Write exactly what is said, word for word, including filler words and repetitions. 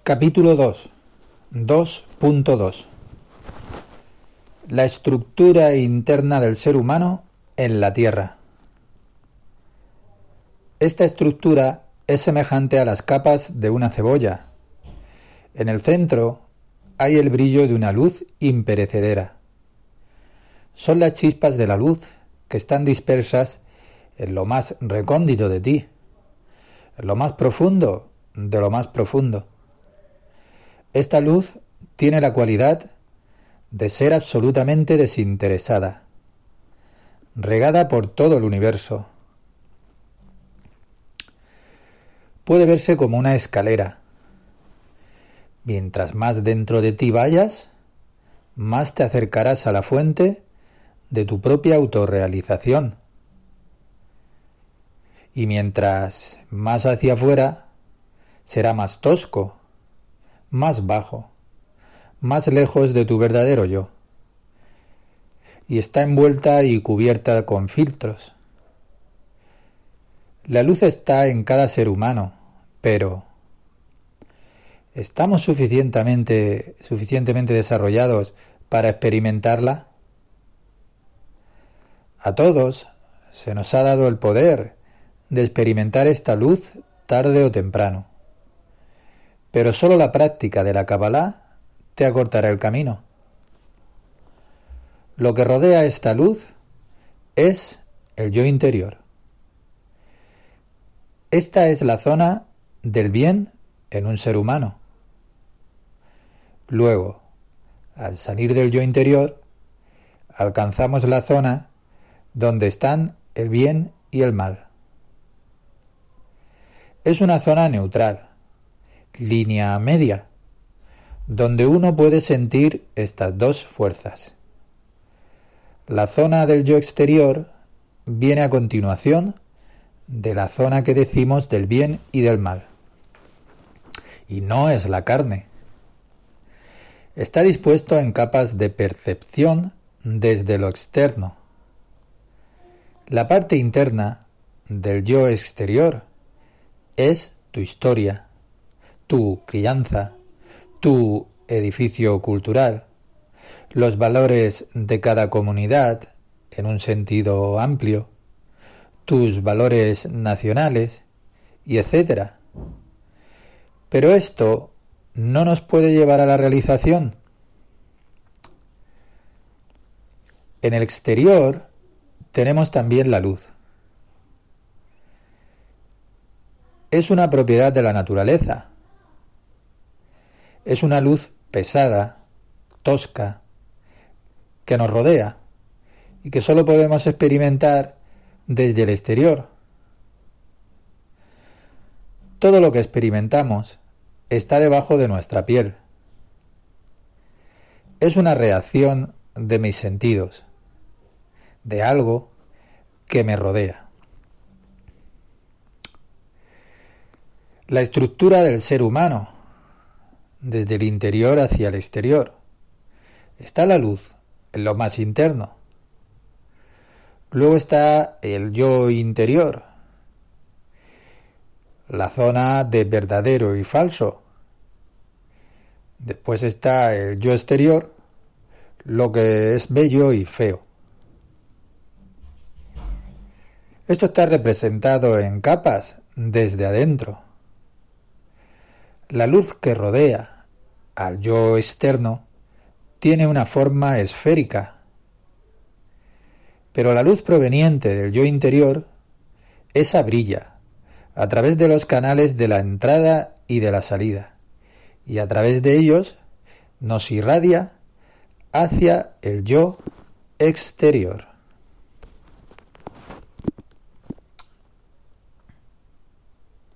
Capítulo dos. dos punto dos. La estructura interna del ser humano en la Tierra. Esta estructura es semejante a las capas de una cebolla. En el centro hay el brillo de una luz imperecedera. Son las chispas de la luz que están dispersas en lo más recóndito de ti, en lo más profundo de lo más profundo. Esta luz tiene la cualidad de ser absolutamente desinteresada, regada por todo el universo. Puede verse como una escalera. Mientras más dentro de ti vayas, más te acercarás a la fuente de tu propia autorrealización. Y mientras más hacia afuera, será más tosco, más bajo, más lejos de tu verdadero yo. Y está envuelta y cubierta con filtros. La luz está en cada ser humano, pero ¿estamos suficientemente, suficientemente desarrollados para experimentarla? A todos se nos ha dado el poder de experimentar esta luz tarde o temprano. Pero solo la práctica de la Kabbalah te acortará el camino. Lo que rodea esta luz es el yo interior. Esta es la zona del bien en un ser humano. Luego, al salir del yo interior, alcanzamos la zona donde están el bien y el mal. Es una zona neutral, línea media, donde uno puede sentir estas dos fuerzas. La zona del yo exterior viene a continuación de la zona que decimos del bien y del mal. Y no es la carne. Está dispuesto en capas de percepción desde lo externo. La parte interna del yo exterior es tu historia, tu crianza, tu edificio cultural, los valores de cada comunidad en un sentido amplio, tus valores nacionales, y etcétera. Pero esto no nos puede llevar a la realización. En el exterior tenemos también la luz. Es una propiedad de la naturaleza. Es una luz pesada, tosca, que nos rodea y que solo podemos experimentar desde el exterior. Todo lo que experimentamos está debajo de nuestra piel. Es una reacción de mis sentidos, de algo que me rodea. La estructura del ser humano, desde el interior hacia el exterior. Está la luz en lo más interno. Luego está el yo interior, la zona de verdadero y falso. Después está el yo exterior, lo que es bello y feo. Esto está representado en capas desde adentro. La luz que rodea al yo externo tiene una forma esférica, pero la luz proveniente del yo interior, esa brilla a través de los canales de la entrada y de la salida, y a través de ellos nos irradia hacia el yo exterior.